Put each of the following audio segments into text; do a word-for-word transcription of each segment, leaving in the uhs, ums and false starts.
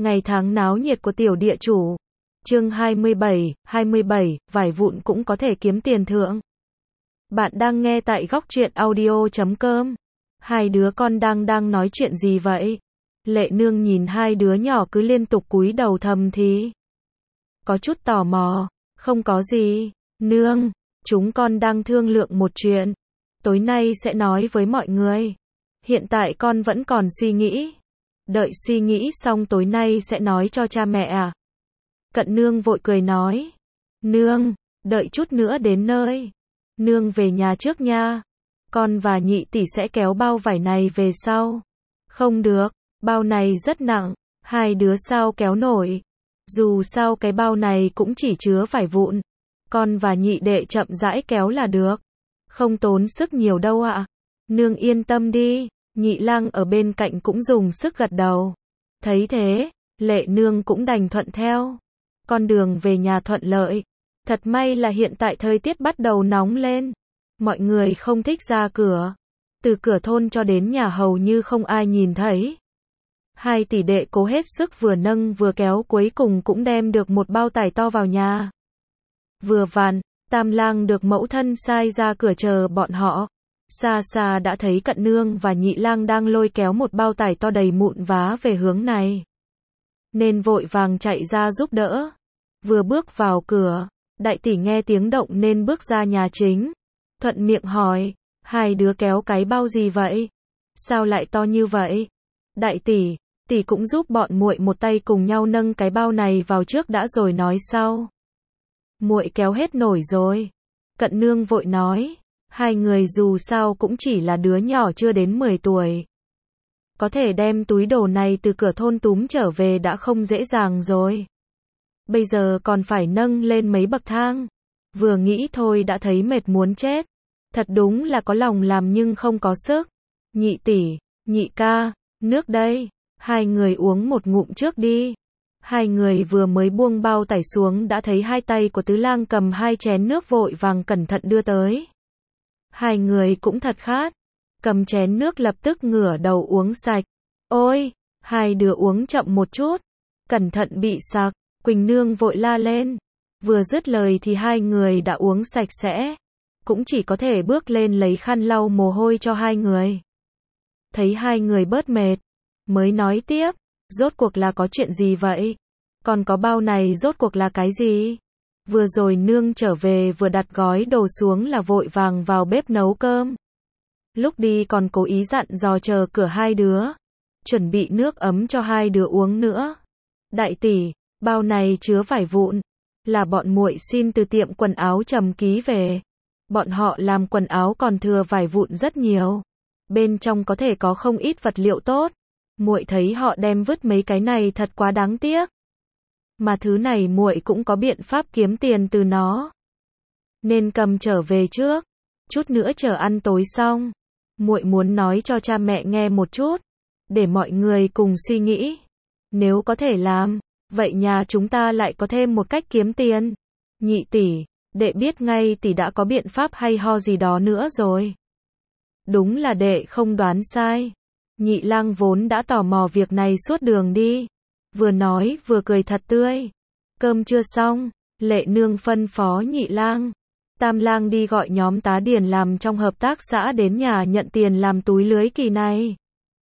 Ngày tháng náo nhiệt của tiểu địa chủ. Chương hai mươi bảy, hai mươi bảy, vải vụn cũng có thể kiếm tiền thượng. Bạn đang nghe tại góc truyện audio chấm com. Hai đứa con đang đang nói chuyện gì vậy? Lệ Nương nhìn hai đứa nhỏ cứ liên tục cúi đầu thầm thì có chút tò mò. Không có gì, Nương, chúng con đang thương lượng một chuyện. Tối nay sẽ nói với mọi người. Hiện tại con vẫn còn suy nghĩ. Đợi suy nghĩ xong tối nay sẽ nói cho cha mẹ à? Cận Nương vội cười nói. Nương, đợi chút nữa đến nơi. Nương về nhà trước nha. Con và nhị tỷ sẽ kéo bao vải này về sau. Không được, bao này rất nặng. Hai đứa sao kéo nổi. Dù sao cái bao này cũng chỉ chứa vải vụn. Con và nhị đệ chậm rãi kéo là được. Không tốn sức nhiều đâu ạ. Nương yên tâm đi. Nhị Lang ở bên cạnh cũng dùng sức gật đầu. Thấy thế, Lệ Nương cũng đành thuận theo. Con đường về nhà thuận lợi. Thật may là hiện tại thời tiết bắt đầu nóng lên. Mọi người không thích ra cửa. Từ cửa thôn cho đến nhà hầu như không ai nhìn thấy. Hai tỷ đệ cố hết sức vừa nâng vừa kéo, cuối cùng cũng đem được một bao tải to vào nhà. Vừa vặn, Tam Lang được mẫu thân sai ra cửa chờ bọn họ. Xa xa đã thấy Cận Nương và Nhị Lang đang lôi kéo một bao tải to đầy mụn vá về hướng này. Nên vội vàng chạy ra giúp đỡ. Vừa bước vào cửa, đại tỷ nghe tiếng động nên bước ra nhà chính. Thuận miệng hỏi, hai đứa kéo cái bao gì vậy? Sao lại to như vậy? Đại tỷ, tỷ cũng giúp bọn muội một tay cùng nhau nâng cái bao này vào trước đã rồi nói sau. Muội kéo hết nổi rồi. Cận Nương vội nói. Hai người dù sao cũng chỉ là đứa nhỏ chưa đến mười tuổi. Có thể đem túi đồ này từ cửa thôn túm trở về đã không dễ dàng rồi. Bây giờ còn phải nâng lên mấy bậc thang. Vừa nghĩ thôi đã thấy mệt muốn chết. Thật đúng là có lòng làm nhưng không có sức. Nhị tỷ, nhị ca, nước đây. Hai người uống một ngụm trước đi. Hai người vừa mới buông bao tải xuống đã thấy hai tay của Tứ Lang cầm hai chén nước vội vàng cẩn thận đưa tới. Hai người cũng thật khát. Cầm chén nước lập tức ngửa đầu uống sạch. Ôi, hai đứa uống chậm một chút. Cẩn thận bị sặc. Quỳnh Nương vội la lên. Vừa dứt lời thì hai người đã uống sạch sẽ. Cũng chỉ có thể bước lên lấy khăn lau mồ hôi cho hai người. Thấy hai người bớt mệt. Mới nói tiếp. Rốt cuộc là có chuyện gì vậy? Còn có bao này rốt cuộc là cái gì? Vừa rồi Nương trở về vừa đặt gói đồ xuống là vội vàng vào bếp nấu cơm. Lúc đi còn cố ý dặn dò chờ cửa hai đứa. Chuẩn bị nước ấm cho hai đứa uống nữa. Đại tỷ, bao này chứa vải vụn. Là bọn muội xin từ tiệm quần áo Trầm Ký về. Bọn họ làm quần áo còn thừa vải vụn rất nhiều. Bên trong có thể có không ít vật liệu tốt. Muội thấy họ đem vứt mấy cái này thật quá đáng tiếc. Mà thứ này muội cũng có biện pháp kiếm tiền từ nó. Nên cầm trở về trước. Chút nữa chờ ăn tối xong. Muội muốn nói cho cha mẹ nghe một chút. Để mọi người cùng suy nghĩ. Nếu có thể làm, vậy nhà chúng ta lại có thêm một cách kiếm tiền. Nhị tỷ, đệ biết ngay tỷ đã có biện pháp hay ho gì đó nữa rồi. Đúng là đệ không đoán sai. Nhị Lang vốn đã tò mò việc này suốt đường đi. Vừa nói vừa cười thật tươi. Cơm chưa xong, Lệ Nương phân phó Nhị Lang. Tam Lang đi gọi nhóm tá điền làm trong hợp tác xã đến nhà nhận tiền làm túi lưới kỳ này.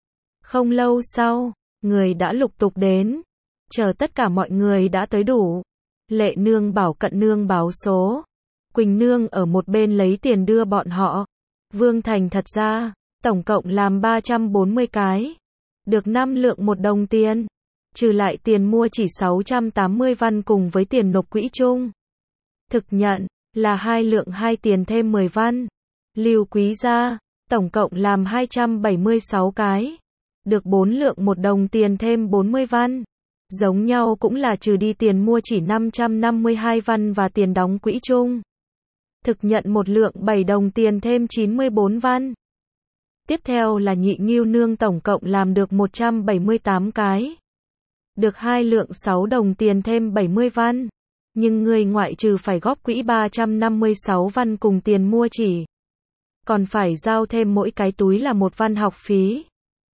Không lâu sau, người đã lục tục đến. Chờ tất cả mọi người đã tới đủ. Lệ Nương bảo Cận Nương báo số. Quỳnh Nương ở một bên lấy tiền đưa bọn họ. Vương Thành thật ra, tổng cộng làm ba trăm bốn mươi cái. Được năm lượng một đồng tiền. Trừ lại tiền mua chỉ sáu trăm tám mươi văn cùng với tiền nộp quỹ chung. Thực nhận, là hai lượng hai tiền thêm mười văn. Lưu Quý gia, tổng cộng làm hai trăm bảy mươi sáu cái. Được bốn lượng một đồng tiền thêm bốn mươi văn. Giống nhau cũng là trừ đi tiền mua chỉ năm trăm năm mươi hai văn và tiền đóng quỹ chung. Thực nhận một lượng bảy đồng tiền thêm chín mươi bốn văn. Tiếp theo là Nhị Ngưu Nương tổng cộng làm được một trăm bảy mươi tám cái. Được hai lượng sáu đồng tiền thêm bảy mươi văn. Nhưng người ngoại trừ phải góp quỹ ba trăm năm mươi sáu văn cùng tiền mua chỉ. Còn phải giao thêm mỗi cái túi là một văn học phí.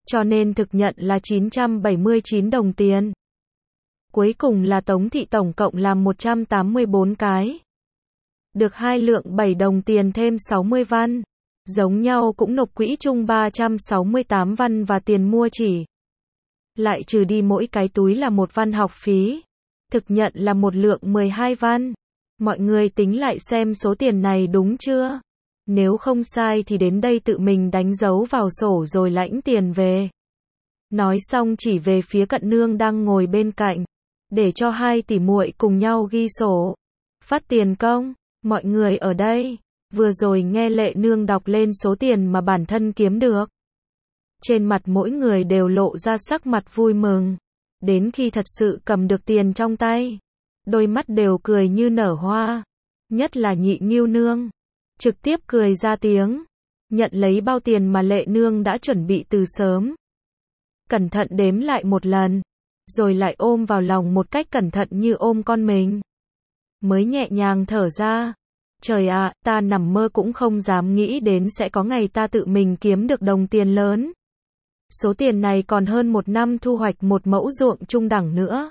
cho nên thực nhận là chín trăm bảy mươi chín đồng tiền. Cuối cùng là Tống Thị tổng cộng làm một trăm tám mươi bốn cái. Được hai lượng bảy đồng tiền thêm sáu mươi văn. Giống nhau cũng nộp quỹ chung ba trăm sáu mươi tám văn và tiền mua chỉ. Lại trừ đi mỗi cái túi là một văn học phí. Thực nhận là một lượng mười hai văn. Mọi người tính lại xem số tiền này đúng chưa? Nếu không sai thì đến đây tự mình đánh dấu vào sổ rồi lãnh tiền về. Nói xong chỉ về phía Cận Nương đang ngồi bên cạnh. Để cho hai tỷ muội cùng nhau ghi sổ. Phát tiền công. Mọi người ở đây. Vừa rồi nghe Lệ Nương đọc lên số tiền mà bản thân kiếm được. Trên mặt mỗi người đều lộ ra sắc mặt vui mừng. Đến khi thật sự cầm được tiền trong tay. Đôi mắt đều cười như nở hoa. Nhất là Nhị Ngưu Nương. Trực tiếp cười ra tiếng. Nhận lấy bao tiền mà Lệ Nương đã chuẩn bị từ sớm. Cẩn thận đếm lại một lần. Rồi lại ôm vào lòng một cách cẩn thận như ôm con mình. Mới nhẹ nhàng thở ra. Trời ạ, ta nằm mơ cũng không dám nghĩ đến sẽ có ngày ta tự mình kiếm được đồng tiền lớn. Số tiền này còn hơn một năm thu hoạch một mẫu ruộng trung đẳng nữa.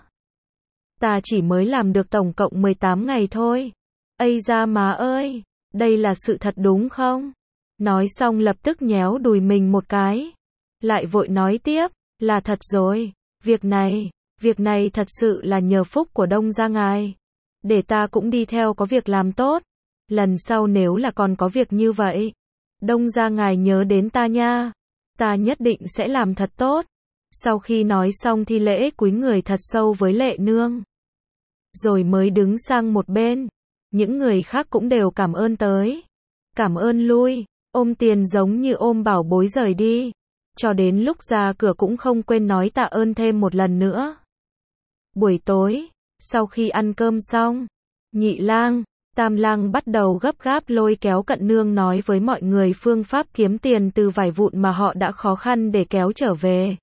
Ta chỉ mới làm được tổng cộng mười tám ngày thôi. Ây da má ơi, đây là sự thật đúng không? Nói xong lập tức nhéo đùi mình một cái. Lại vội nói tiếp, là thật rồi, việc này, việc này thật sự là nhờ phúc của Đông gia ngài. Để ta cũng đi theo có việc làm tốt. Lần sau nếu là còn có việc như vậy, Đông gia ngài nhớ đến ta nha. Ta nhất định sẽ làm thật tốt. Sau khi nói xong thi lễ cúi người thật sâu với Lệ Nương. Rồi mới đứng sang một bên. Những người khác cũng đều cảm ơn tới. Cảm ơn lui, ôm tiền giống như ôm bảo bối rời đi. Cho đến lúc ra cửa cũng không quên nói tạ ơn thêm một lần nữa. Buổi tối, sau khi ăn cơm xong, Nhị Lang, Tam Lang bắt đầu gấp gáp lôi kéo Cận Nương nói với mọi người phương pháp kiếm tiền từ vải vụn mà họ đã khó khăn để kéo trở về.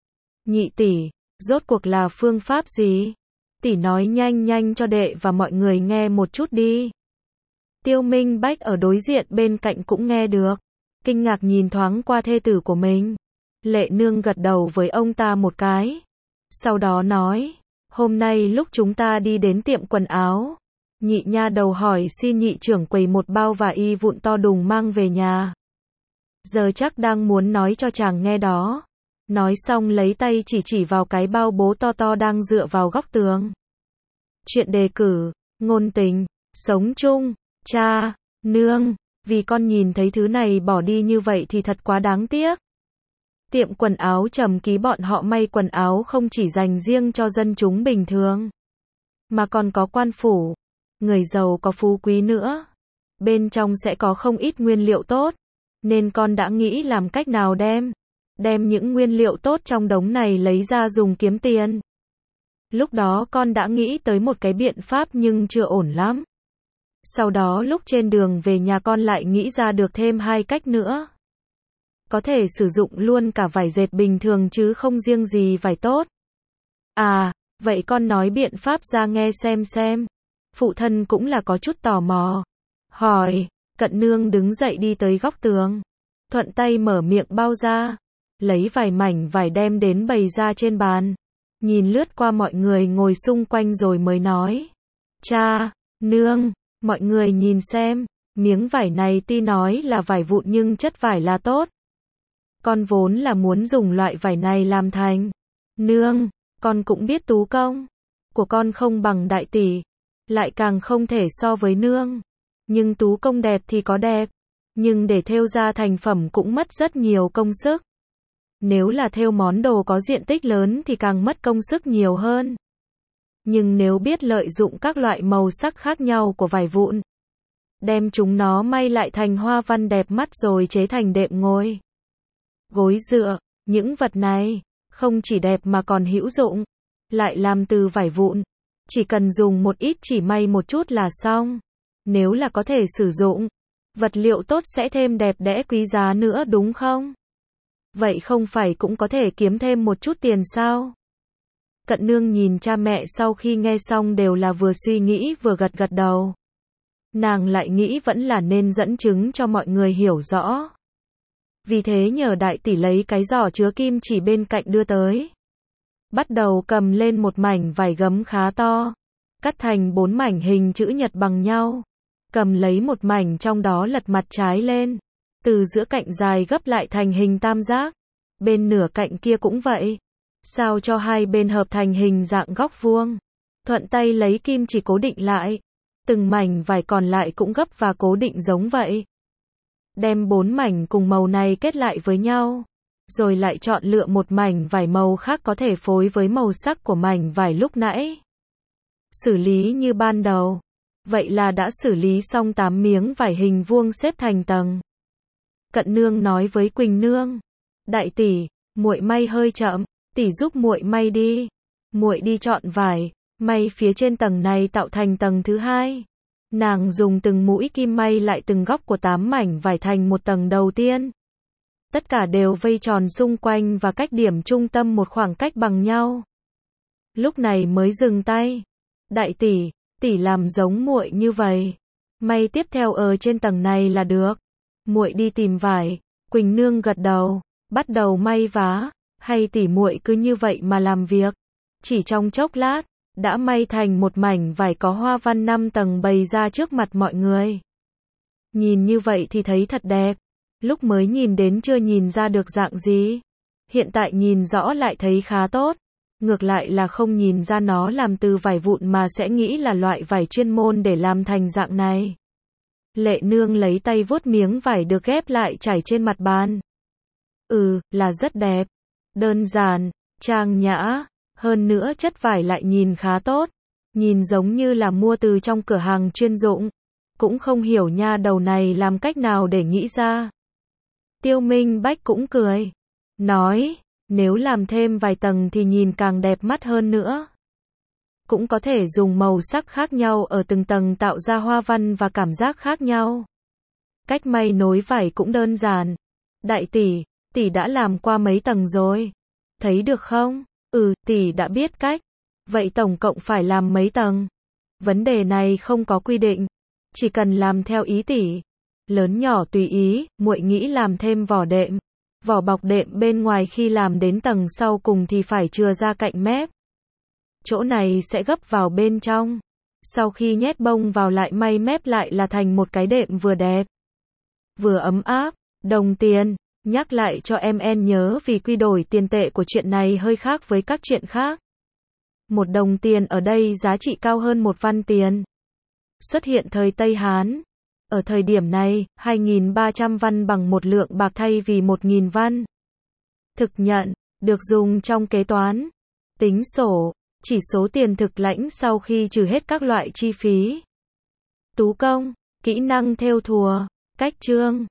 Nhị tỷ, rốt cuộc là phương pháp gì? Tỷ nói nhanh nhanh cho đệ và mọi người nghe một chút đi. Tiêu Minh Bách ở đối diện bên cạnh cũng nghe được. Kinh ngạc nhìn thoáng qua thê tử của mình. Lệ Nương gật đầu với ông ta một cái. Sau đó nói, hôm nay lúc chúng ta đi đến tiệm quần áo, Nhị nha đầu hỏi xin nhị trưởng quầy một bao vải y vụn to đùng mang về nhà. Giờ chắc đang muốn nói cho chàng nghe đó. Nói xong lấy tay chỉ chỉ vào cái bao bố to to đang dựa vào góc tường. Chuyện đề cử, ngôn tình, sống chung, cha, nương, vì con nhìn thấy thứ này bỏ đi như vậy thì thật quá đáng tiếc. Tiệm quần áo Trầm Ký bọn họ may quần áo không chỉ dành riêng cho dân chúng bình thường, mà còn có quan phủ, người giàu có phú quý nữa. Bên trong sẽ có không ít nguyên liệu tốt, nên con đã nghĩ làm cách nào đem, đem những nguyên liệu tốt trong đống này lấy ra dùng kiếm tiền. Lúc đó con đã nghĩ tới một cái biện pháp nhưng chưa ổn lắm. Sau đó lúc trên đường về nhà con lại nghĩ ra được thêm hai cách nữa. Có thể sử dụng luôn cả vải dệt bình thường chứ không riêng gì vải tốt. À, vậy con nói biện pháp ra nghe xem xem. Phụ thân cũng là có chút tò mò. Hỏi, Cận Nương đứng dậy đi tới góc tường. Thuận tay mở miệng bao ra. Lấy vài mảnh vải đem đến bày ra trên bàn. Nhìn lướt qua mọi người ngồi xung quanh rồi mới nói. Cha, nương, mọi người nhìn xem. Miếng vải này tuy nói là vải vụn nhưng chất vải là tốt. Con vốn là muốn dùng loại vải này làm thành. Nương, con cũng biết tú công của con không bằng đại tỷ, lại càng không thể so với nương. Nhưng tú công đẹp thì có đẹp, nhưng để thêu ra thành phẩm cũng mất rất nhiều công sức. Nếu là thêu món đồ có diện tích lớn thì càng mất công sức nhiều hơn. Nhưng nếu biết lợi dụng các loại màu sắc khác nhau của vải vụn, đem chúng nó may lại thành hoa văn đẹp mắt rồi chế thành đệm ngồi, gối dựa, những vật này không chỉ đẹp mà còn hữu dụng, lại làm từ vải vụn, chỉ cần dùng một ít chỉ may một chút là xong. Nếu là có thể sử dụng, vật liệu tốt sẽ thêm đẹp đẽ quý giá nữa đúng không? Vậy không phải cũng có thể kiếm thêm một chút tiền sao? Cận Nương nhìn cha mẹ sau khi nghe xong đều là vừa suy nghĩ vừa gật gật đầu. Nàng lại nghĩ vẫn là nên dẫn chứng cho mọi người hiểu rõ. Vì thế nhờ đại tỷ lấy cái giỏ chứa kim chỉ bên cạnh đưa tới. Bắt đầu cầm lên một mảnh vải gấm khá to, cắt thành bốn mảnh hình chữ nhật bằng nhau. Cầm lấy một mảnh trong đó lật mặt trái lên, từ giữa cạnh dài gấp lại thành hình tam giác, bên nửa cạnh kia cũng vậy, sao cho hai bên hợp thành hình dạng góc vuông. Thuận tay lấy kim chỉ cố định lại, từng mảnh vải còn lại cũng gấp và cố định giống vậy. Đem bốn mảnh cùng màu này kết lại với nhau, rồi lại chọn lựa một mảnh vải màu khác có thể phối với màu sắc của mảnh vải lúc nãy. Xử lý như ban đầu. Vậy là đã xử lý xong tám miếng vải hình vuông xếp thành tầng. Cận nương nói với Quỳnh nương, đại tỷ, muội may hơi chậm, tỷ giúp muội may đi. Muội đi chọn vải, may phía trên tầng này tạo thành tầng thứ hai. Nàng dùng từng mũi kim may lại từng góc của tám mảnh vải thành một tầng đầu tiên. Tất cả đều vây tròn xung quanh và cách điểm trung tâm một khoảng cách bằng nhau. Lúc này mới dừng tay. Đại tỷ, tỷ làm giống muội như vậy. May tiếp theo ở trên tầng này là được. Muội đi tìm vải. Quỳnh nương gật đầu, bắt đầu may vá. Hay tỷ muội cứ như vậy mà làm việc. Chỉ trong chốc lát, đã may thành một mảnh vải có hoa văn năm tầng bày ra trước mặt mọi người. Nhìn như vậy thì thấy thật đẹp. Lúc mới nhìn đến chưa nhìn ra được dạng gì. Hiện tại nhìn rõ lại thấy khá tốt. Ngược lại là không nhìn ra nó làm từ vải vụn mà sẽ nghĩ là loại vải chuyên môn để làm thành dạng này. Lệ nương lấy tay vuốt miếng vải được ghép lại trải trên mặt bàn. Ừ, là rất đẹp. Đơn giản, trang nhã. Hơn nữa chất vải lại nhìn khá tốt. Nhìn giống như là mua từ trong cửa hàng chuyên dụng. Cũng không hiểu nha đầu này làm cách nào để nghĩ ra. Tiêu Minh Bách cũng cười. Nói, nếu làm thêm vài tầng thì nhìn càng đẹp mắt hơn nữa. Cũng có thể dùng màu sắc khác nhau ở từng tầng tạo ra hoa văn và cảm giác khác nhau. Cách may nối vải cũng đơn giản. Đại tỷ, tỷ đã làm qua mấy tầng rồi. Thấy được không? Ừ, tỷ đã biết cách. Vậy tổng cộng phải làm mấy tầng? Vấn đề này không có quy định. Chỉ cần làm theo ý tỷ. Lớn nhỏ tùy ý, muội nghĩ làm thêm vỏ đệm. Vỏ bọc đệm bên ngoài khi làm đến tầng sau cùng thì phải chừa ra cạnh mép. Chỗ này sẽ gấp vào bên trong. Sau khi nhét bông vào lại may mép lại là thành một cái đệm vừa đẹp, vừa ấm áp. Đồng tiền, nhắc lại cho em en nhớ vì quy đổi tiền tệ của chuyện này hơi khác với các chuyện khác. Một đồng tiền ở đây giá trị cao hơn một văn tiền. Xuất hiện thời Tây Hán. Ở thời điểm này, hai nghìn ba trăm văn bằng một lượng bạc thay vì một nghìn văn. Thực nhận, được dùng trong kế toán, tính sổ, chỉ số tiền thực lãnh sau khi trừ hết các loại chi phí. Tú công, kỹ năng thêu thùa, cách chương.